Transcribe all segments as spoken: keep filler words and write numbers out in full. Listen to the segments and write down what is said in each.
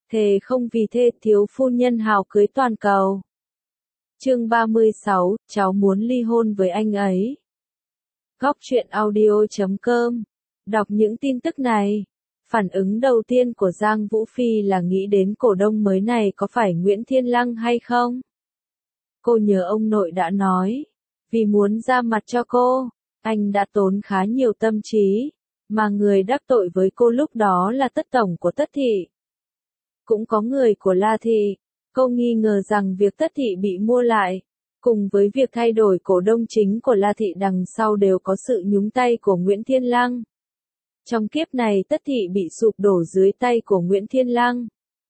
thề không vì thê thiếu phu nhân hào cưới toàn cầu. Chương ba mươi sáu, cháu muốn ly hôn với anh ấy. Góc truyện audio chấm com. Đọc những tin tức này. Phản ứng đầu tiên của Giang Vũ Phi là nghĩ đến cổ đông mới này có phải Nguyễn Thiên Lăng hay không? Cô nhớ ông nội đã nói, vì muốn ra mặt cho cô, anh đã tốn khá nhiều tâm trí, mà người đắc tội với cô lúc đó là Tất Tổng của Tất Thị. Cũng có người của La Thị. Cô nghi ngờ rằng việc Tất Thị bị mua lại, cùng với việc thay đổi cổ đông chính của La Thị đằng sau đều có sự nhúng tay của Nguyễn Thiên Lăng. Trong kiếp này Tất Thị bị sụp đổ dưới tay của Nguyễn Thiên Lăng.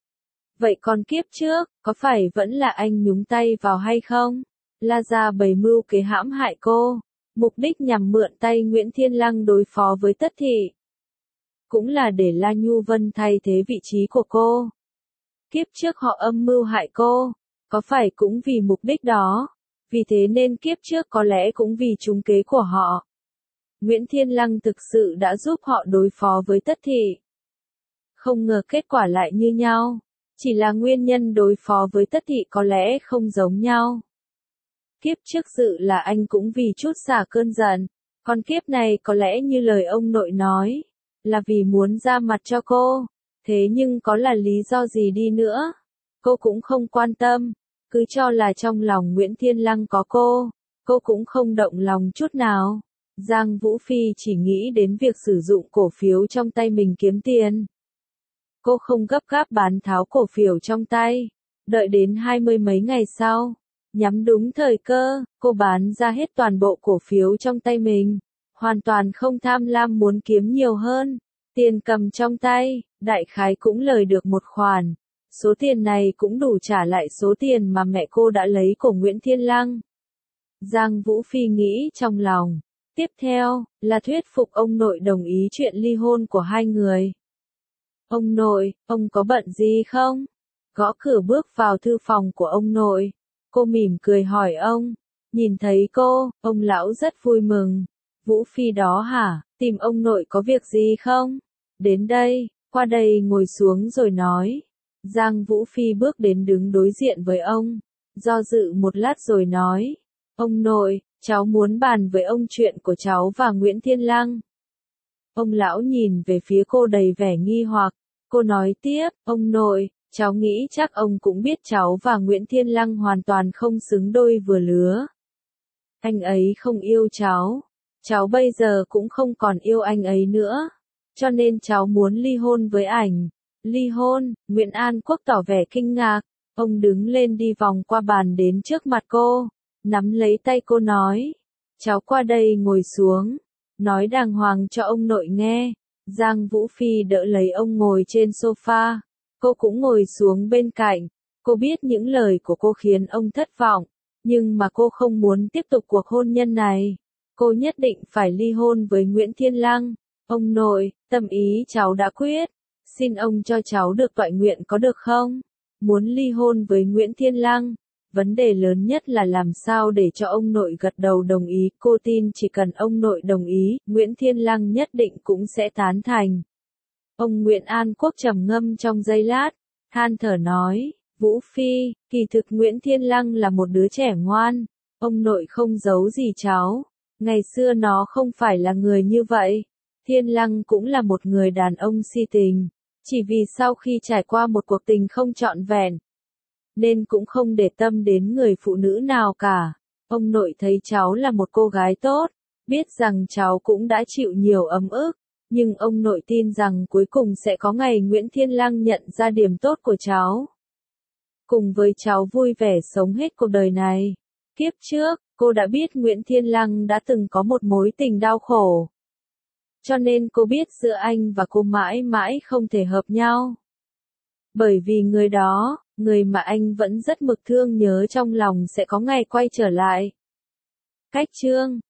Vậy còn kiếp trước, có phải vẫn là anh nhúng tay vào hay không? La gia bày mưu kế hãm hại cô, mục đích nhằm mượn tay Nguyễn Thiên Lăng đối phó với Tất Thị. Cũng là để La Nhu Vân thay thế vị trí của cô. Kiếp trước họ âm mưu hại cô, có phải cũng vì mục đích đó, vì thế nên kiếp trước có lẽ cũng vì trúng kế của họ. Nguyễn Thiên Lăng thực sự đã giúp họ đối phó với Tất Thị. Không ngờ kết quả lại như nhau, chỉ là nguyên nhân đối phó với Tất Thị có lẽ không giống nhau. Kiếp trước dự là anh cũng vì chút xả cơn giận, còn kiếp này có lẽ như lời ông nội nói, là vì muốn ra mặt cho cô. Thế nhưng có là lý do gì đi nữa, cô cũng không quan tâm, cứ cho là trong lòng Nguyễn Thiên Lăng có cô, cô cũng không động lòng chút nào. Giang Vũ Phi chỉ nghĩ đến việc sử dụng cổ phiếu trong tay mình kiếm tiền. Cô không gấp gáp bán tháo cổ phiếu trong tay, đợi đến hai mươi mấy ngày sau, nhắm đúng thời cơ, cô bán ra hết toàn bộ cổ phiếu trong tay mình, hoàn toàn không tham lam muốn kiếm nhiều hơn. Tiền cầm trong tay, đại khái cũng lời được một khoản. Số tiền này cũng đủ trả lại số tiền mà mẹ cô đã lấy của Nguyễn Thiên Lăng. Giang Vũ Phi nghĩ trong lòng. Tiếp theo, là thuyết phục ông nội đồng ý chuyện ly hôn của hai người. Ông nội, ông có bận gì không? Gõ cửa bước vào thư phòng của ông nội. Cô mỉm cười hỏi ông. Nhìn thấy cô, ông lão rất vui mừng. Vũ Phi đó hả, tìm ông nội có việc gì không? Đến đây, qua đây ngồi xuống rồi nói. Giang Vũ Phi bước đến đứng đối diện với ông, do dự một lát rồi nói. Ông nội, cháu muốn bàn với ông chuyện của cháu và Nguyễn Thiên Lăng. Ông lão nhìn về phía cô đầy vẻ nghi hoặc, cô nói tiếp, ông nội, cháu nghĩ chắc ông cũng biết cháu và Nguyễn Thiên Lăng hoàn toàn không xứng đôi vừa lứa. Anh ấy không yêu cháu. Cháu bây giờ cũng không còn yêu anh ấy nữa, cho nên cháu muốn ly hôn với ảnh. Ly hôn, Nguyễn An Quốc tỏ vẻ kinh ngạc, ông đứng lên đi vòng qua bàn đến trước mặt cô, nắm lấy tay cô nói, cháu qua đây ngồi xuống, nói đàng hoàng cho ông nội nghe. Giang Vũ Phi đỡ lấy ông ngồi trên sofa, cô cũng ngồi xuống bên cạnh, cô biết những lời của cô khiến ông thất vọng, nhưng mà cô không muốn tiếp tục cuộc hôn nhân này. Cô nhất định phải ly hôn với Nguyễn Thiên Lăng. Ông nội, tâm ý cháu đã quyết. Xin ông cho cháu được toại nguyện có được không? Muốn ly hôn với Nguyễn Thiên Lăng. Vấn đề lớn nhất là làm sao để cho ông nội gật đầu đồng ý. Cô tin chỉ cần ông nội đồng ý, Nguyễn Thiên Lăng nhất định cũng sẽ tán thành. Ông Nguyễn An Quốc trầm ngâm trong giây lát, than thở nói, Vũ Phi, kỳ thực Nguyễn Thiên Lăng là một đứa trẻ ngoan. Ông nội không giấu gì cháu. Ngày xưa nó không phải là người như vậy. Thiên Lăng cũng là một người đàn ông si tình. Chỉ vì sau khi trải qua một cuộc tình không trọn vẹn, nên cũng không để tâm đến người phụ nữ nào cả. Ông nội thấy cháu là một cô gái tốt, biết rằng cháu cũng đã chịu nhiều ấm ức, nhưng ông nội tin rằng cuối cùng sẽ có ngày Nguyễn Thiên Lăng nhận ra điểm tốt của cháu. Cùng với cháu vui vẻ sống hết cuộc đời này. Kiếp trước, cô đã biết Nguyễn Thiên Lăng đã từng có một mối tình đau khổ. Cho nên cô biết giữa anh và cô mãi mãi không thể hợp nhau. Bởi vì người đó, người mà anh vẫn rất mực thương nhớ trong lòng sẽ có ngày quay trở lại. Cách chương